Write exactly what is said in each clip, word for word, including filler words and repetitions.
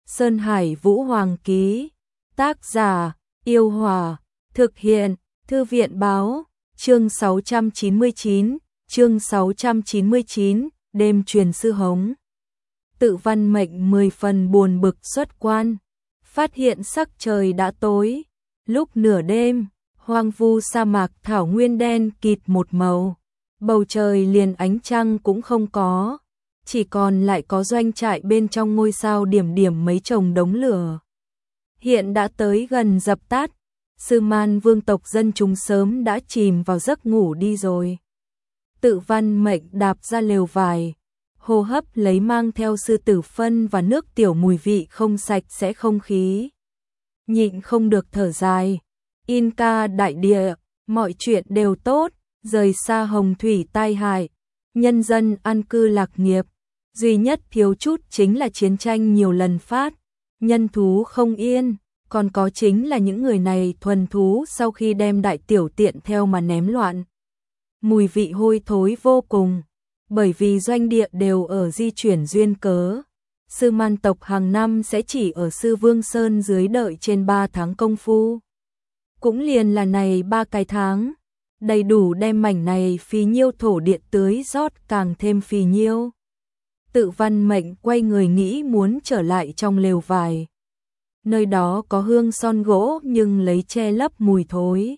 Sơn Hải Vũ Hoàng ký. Tác giả: Yêu Hòa. Thực hiện: Thư viện báo. Chương sáu trăm chín mươi chín. Chương sáu trăm chín mươi chín. Đêm truyền sư hống. Tự Văn Mệnh mười phần buồn bực xuất quan, phát hiện sắc trời đã tối. Lúc nửa đêm, hoang vu sa mạc thảo nguyên đen kịt một màu, bầu trời liền ánh trăng cũng không có, chỉ còn lại có doanh trại bên trong ngôi sao điểm điểm mấy chồng đống lửa. Hiện đã tới gần dập tắt, Sư Man vương tộc dân chúng sớm đã chìm vào giấc ngủ đi rồi. Tự Văn Mệnh đạp ra lều vải, hô hấp lấy mang theo sư tử phân và nước tiểu mùi vị không sạch sẽ không khí. Nhịn không được thở dài, Inca đại địa, mọi chuyện đều tốt, rời xa hồng thủy tai hại, nhân dân an cư lạc nghiệp, duy nhất thiếu chút chính là chiến tranh nhiều lần phát, nhân thú không yên, còn có chính là những người này thuần thú sau khi đem đại tiểu tiện theo mà ném loạn. Mùi vị hôi thối vô cùng, bởi vì doanh địa đều ở di chuyển duyên cớ. Sư Man tộc hàng năm sẽ chỉ ở Sư Vương Sơn dưới đợi trên ba tháng công phu. Cũng liền là này ba cái tháng, đầy đủ đem mảnh này phì nhiêu thổ địa tưới rót càng thêm phì nhiêu. Tự Văn Mệnh quay người nghĩ muốn trở lại trong lều vải. Nơi đó có hương son gỗ nhưng lấy che lấp mùi thối,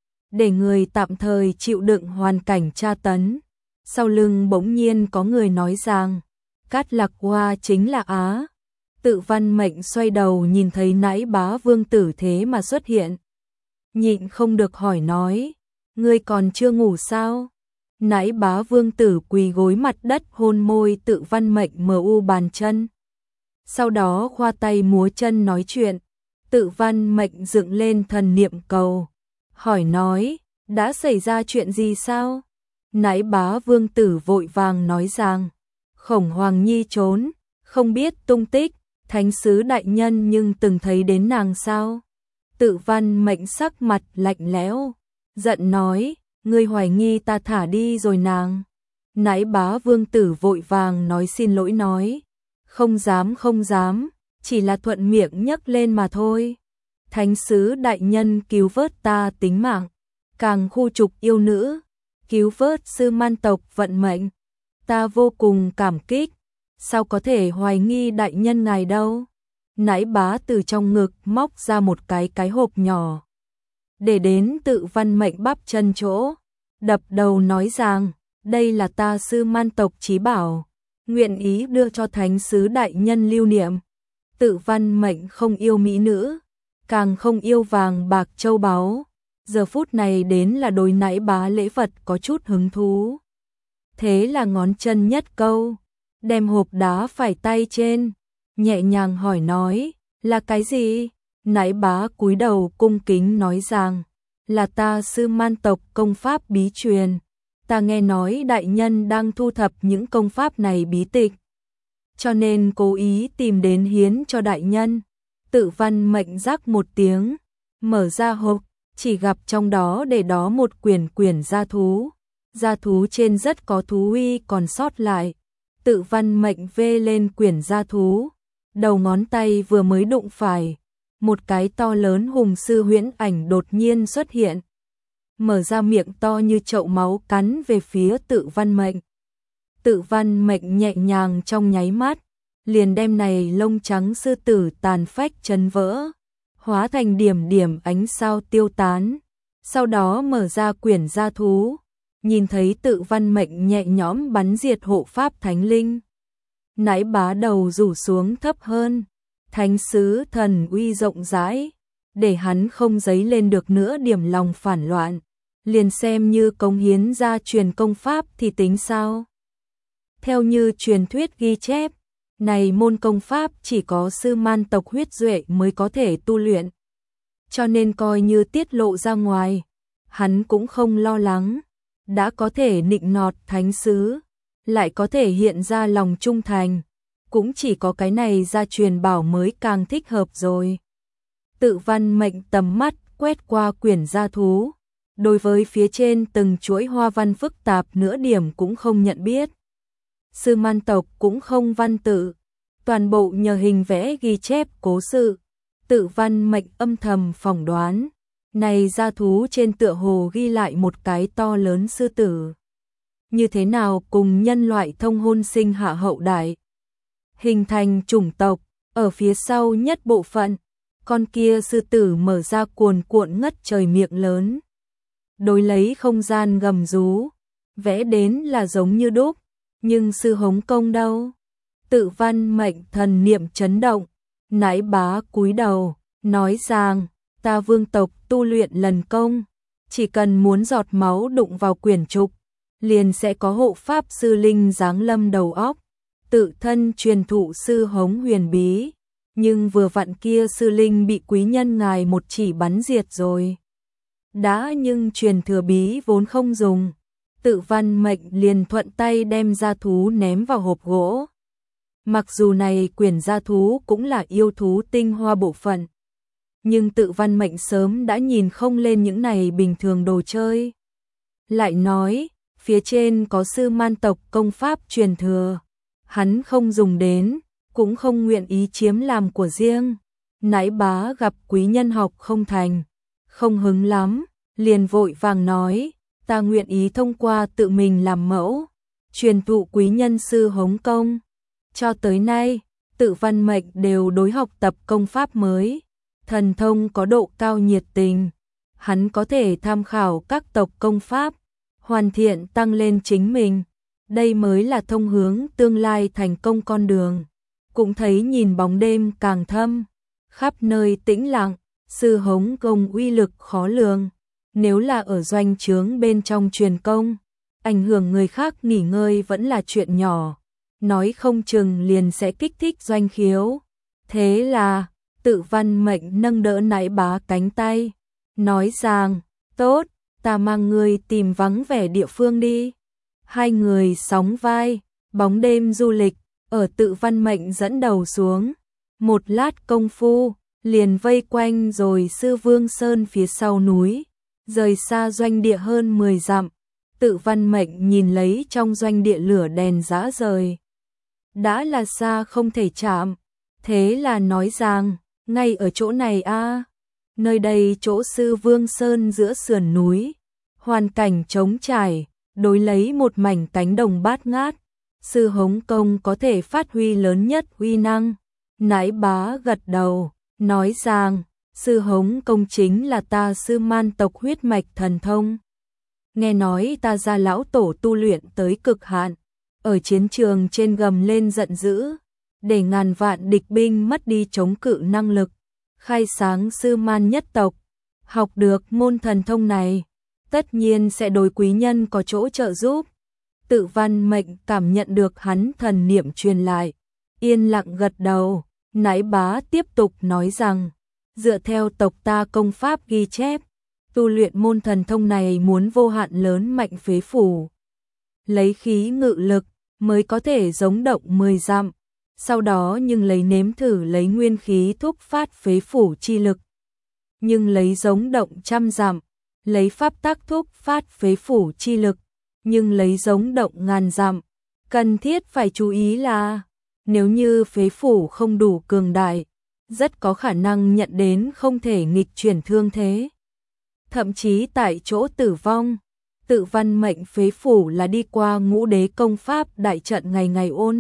để người tạm thời chịu đựng hoàn cảnh tra tấn. Sau lưng bỗng nhiên có người nói rằng, Cát Lạc Hoa chính là Á. Tự Văn Mệnh xoay đầu nhìn thấy Nãi Bá Vương tử thế mà xuất hiện. Nhịn không được hỏi nói, ngươi còn chưa ngủ sao? Nãi Bá Vương tử quỳ gối mặt đất hôn môi Tự Văn Mệnh mờ u bàn chân. Sau đó khoa tay múa chân nói chuyện. Tự Văn Mệnh dựng lên thần niệm cầu, hỏi nói, đã xảy ra chuyện gì sao? Nãi Bá Vương tử vội vàng nói rằng, Khổng Hoàng Nhi trốn, không biết tung tích, thánh sứ đại nhân nhưng từng thấy đến nàng sao? Tự Văn Mệnh sắc mặt lạnh lẽo, giận nói, ngươi hoài nghi ta thả đi rồi nàng. Nãi Bá Vương tử vội vàng nói xin lỗi nói, không dám không dám, chỉ là thuận miệng nhấc lên mà thôi. Thánh sứ đại nhân cứu vớt ta tính mạng, càng khu trục yêu nữ, cứu vớt Sư Man tộc vận mệnh, ta vô cùng cảm kích, sao có thể hoài nghi đại nhân ngài đâu. Nãi Bá từ trong ngực móc ra một cái cái hộp nhỏ, để đến Tự Văn Mệnh bắp chân chỗ, đập đầu nói rằng, đây là ta Sư Man tộc chí bảo, nguyện ý đưa cho thánh sứ đại nhân lưu niệm. Tự Văn Mệnh không yêu mỹ nữ, càng không yêu vàng bạc châu báu, giờ phút này đến là đối Nãi Bá lễ vật có chút hứng thú. Thế là ngón chân nhất câu, đem hộp đá phải tay trên, nhẹ nhàng hỏi nói, là cái gì? Nãi Bá cúi đầu cung kính nói rằng, là ta Sư Man tộc công pháp bí truyền, ta nghe nói đại nhân đang thu thập những công pháp này bí tịch, cho nên cố ý tìm đến hiến cho đại nhân. Tự Văn Mệnh rắc một tiếng, mở ra hộp, chỉ gặp trong đó để đó một quyển quyển gia thú. Gia thú trên rất có thú uy còn sót lại. Tự Văn Mệnh vê lên quyển gia thú, đầu ngón tay vừa mới đụng phải, một cái to lớn hùng sư huyễn ảnh đột nhiên xuất hiện, mở ra miệng to như chậu máu cắn về phía Tự Văn Mệnh. Tự Văn Mệnh nhẹ nhàng trong nháy mắt, liền đem này lông trắng sư tử tàn phách chấn vỡ, hóa thành điểm điểm ánh sao tiêu tán. Sau đó mở ra quyển gia thú, nhìn thấy Tự Văn Mệnh nhẹ nhõm bắn diệt hộ pháp thánh linh. Nãi Bá đầu rủ xuống thấp hơn, thánh sứ thần uy rộng rãi, để hắn không dấy lên được nữa điểm lòng phản loạn, liền xem như cống hiến ra truyền công pháp thì tính sao? Theo như truyền thuyết ghi chép, này môn công pháp chỉ có Sư Man tộc huyết duệ mới có thể tu luyện, cho nên coi như tiết lộ ra ngoài, hắn cũng không lo lắng, đã có thể nịnh nọt thánh sứ, lại có thể hiện ra lòng trung thành, cũng chỉ có cái này gia truyền bảo mới càng thích hợp rồi. Tự Văn Mệnh tầm mắt quét qua quyển gia thú, đối với phía trên từng chuỗi hoa văn phức tạp nửa điểm cũng không nhận biết. Sư Man tộc cũng không văn tự, toàn bộ nhờ hình vẽ ghi chép cố sự, Tự Văn Mệnh âm thầm phỏng đoán, này gia thú trên tựa hồ ghi lại một cái to lớn sư tử. Như thế nào cùng nhân loại thông hôn sinh hạ hậu đại, hình thành chủng tộc, ở phía sau nhất bộ phận, con kia sư tử mở ra cuồn cuộn ngất trời miệng lớn. Đối lấy không gian gầm rú, vẽ đến là giống như đúc, nhưng sư hống công đâu? Tự Văn Mệnh thần niệm chấn động, nãi bá cúi đầu, nói rằng, ta vương tộc tu luyện lần công, chỉ cần muốn giọt máu đụng vào quyển trục, liền sẽ có hộ pháp sư linh giáng lâm đầu óc, tự thân truyền thụ sư hống huyền bí, nhưng vừa vặn kia sư linh bị quý nhân ngài một chỉ bắn diệt rồi. Đã nhưng truyền thừa bí vốn không dùng, Tự Văn Mệnh liền thuận tay đem gia thú ném vào hộp gỗ. Mặc dù này quyển gia thú cũng là yêu thú tinh hoa bộ phận, nhưng Tự Văn Mệnh sớm đã nhìn không lên những này bình thường đồ chơi. Lại nói, phía trên có sư man tộc công pháp truyền thừa, hắn không dùng đến, cũng không nguyện ý chiếm làm của riêng. Nãi bá gặp quý nhân học không thành, không hứng lắm, liền vội vàng nói, ta nguyện ý thông qua tự mình làm mẫu, truyền thụ quý nhân sư hống công. Cho tới nay, Tự Văn Mệnh đều đối học tập công pháp mới, thần thông có độ cao nhiệt tình, hắn có thể tham khảo các tộc công pháp, hoàn thiện tăng lên chính mình, đây mới là thông hướng tương lai thành công con đường. Cũng thấy nhìn bóng đêm càng thâm, khắp nơi tĩnh lặng, sư hống công uy lực khó lường, nếu là ở doanh trướng bên trong truyền công, ảnh hưởng người khác nghỉ ngơi vẫn là chuyện nhỏ, nói không chừng liền sẽ kích thích doanh khiếu. Thế là, Tự Văn Mệnh nâng đỡ nãi bá cánh tay, nói rằng, tốt, ta mang ngươi tìm vắng vẻ địa phương đi. Hai người sóng vai, bóng đêm du lịch, ở Tự Văn Mệnh dẫn đầu xuống. Một lát công phu, liền vây quanh rồi Sư Vương Sơn phía sau núi, rời xa doanh địa hơn mười dặm. Tự Văn Mệnh nhìn lấy trong doanh địa lửa đèn rã rời. Đã là xa không thể chạm, thế là nói rằng, ngay ở chỗ này a, nơi đây chỗ Sư Vương Sơn giữa sườn núi, hoàn cảnh trống trải, đối lấy một mảnh cánh đồng bát ngát, sư hống công có thể phát huy lớn nhất uy năng. Nãi bá gật đầu, nói rằng, sư hống công chính là ta sư man tộc huyết mạch thần thông. Nghe nói ta gia lão tổ tu luyện tới cực hạn, ở chiến trường trên gầm lên giận dữ, để ngàn vạn địch binh mất đi chống cự năng lực, khai sáng sư man nhất tộc, học được môn thần thông này, tất nhiên sẽ đối quý nhân có chỗ trợ giúp. Tự Văn Mệnh cảm nhận được hắn thần niệm truyền lại, yên lặng gật đầu. Nãi bá tiếp tục nói rằng, dựa theo tộc ta công pháp ghi chép, tu luyện môn thần thông này muốn vô hạn lớn mạnh phế phủ, lấy khí ngự lực mới có thể giống động mười dặm, sau đó nhưng lấy nếm thử lấy nguyên khí thúc phát phế phủ chi lực, nhưng lấy giống động trăm dặm, lấy pháp tác thúc phát phế phủ chi lực, nhưng lấy giống động ngàn dặm. Cần thiết phải chú ý là, nếu như phế phủ không đủ cường đại, rất có khả năng nhận đến không thể nghịch chuyển thương thế, thậm chí tại chỗ tử vong. Tự Văn Mệnh phế phủ là đi qua ngũ đế công pháp đại trận ngày ngày ôn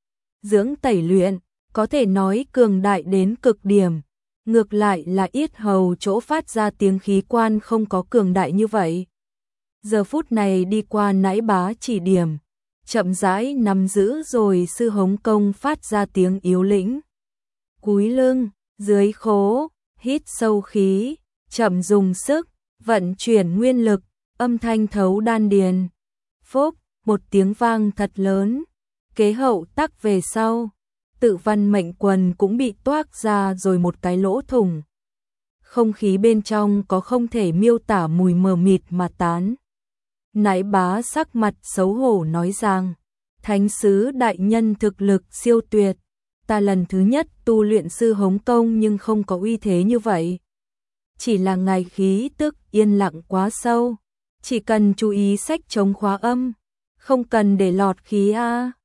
dưỡng tẩy luyện, có thể nói cường đại đến cực điểm. Ngược lại là yết hầu chỗ phát ra tiếng khí quan không có cường đại như vậy. Giờ phút này đi qua nãi bá chỉ điểm, chậm rãi nắm giữ rồi sư hống công phát ra tiếng yếu lĩnh. Cúi lưng, dưới khố, hít sâu khí, chậm dùng sức, vận chuyển nguyên lực, âm thanh thấu đan điền. Phốc, một tiếng vang thật lớn, kế hậu tắc về sau. Tự Văn Mệnh quần cũng bị toác ra rồi một cái lỗ thủng. Không khí bên trong có không thể miêu tả mùi mờ mịt mà tán. Nãi bá sắc mặt xấu hổ nói rằng, thánh sứ đại nhân thực lực siêu tuyệt, ta lần thứ nhất tu luyện sư hống công nhưng không có uy thế như vậy. Chỉ là ngài khí tức yên lặng quá sâu, chỉ cần chú ý sách chống khóa âm, không cần để lọt khí a.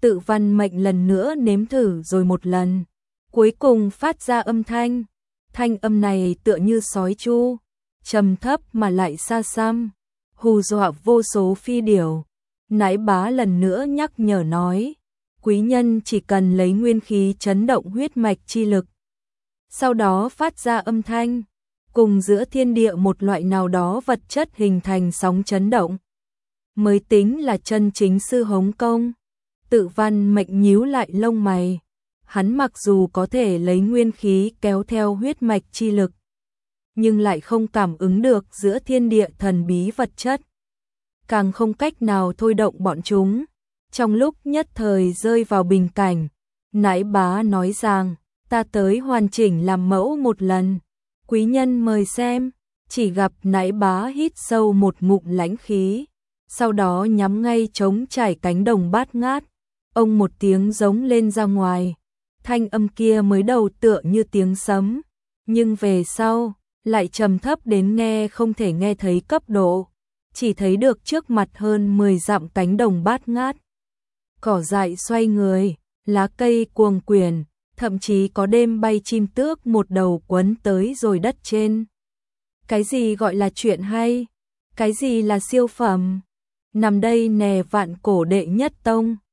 Tự văn mệnh lần nữa nếm thử rồi một lần, cuối cùng phát ra âm thanh. Thanh âm này tựa như sói chu, trầm thấp mà lại xa xăm, hù dọa vô số phi điểu. Nãi bá lần nữa nhắc nhở nói, quý nhân chỉ cần lấy nguyên khí chấn động huyết mạch chi lực, sau đó phát ra âm thanh, cùng giữa thiên địa một loại nào đó vật chất hình thành sóng chấn động, mới tính là chân chính sư hống công. Tự văn mệnh nhíu lại lông mày, hắn mặc dù có thể lấy nguyên khí kéo theo huyết mạch chi lực, nhưng lại không cảm ứng được giữa thiên địa thần bí vật chất, càng không cách nào thôi động bọn chúng. Trong lúc nhất thời rơi vào bình cảnh, nãi bá nói rằng, ta tới hoàn chỉnh làm mẫu một lần, quý nhân mời xem. Chỉ gặp nãi bá hít sâu một ngụm lãnh khí, sau đó nhắm ngay trống trải cánh đồng bát ngát, ông một tiếng giống lên ra ngoài. Thanh âm kia mới đầu tựa như tiếng sấm, nhưng về sau lại trầm thấp đến nghe không thể nghe thấy cấp độ, chỉ thấy được trước mặt hơn mười dặm cánh đồng bát ngát. Cỏ dại xoay người, lá cây cuồng quyển, thậm chí có đêm bay chim tước một đầu quấn tới rồi đất trên. Cái gì gọi là chuyện hay? Cái gì là siêu phẩm? Nằm đây nè vạn cổ đệ nhất tông.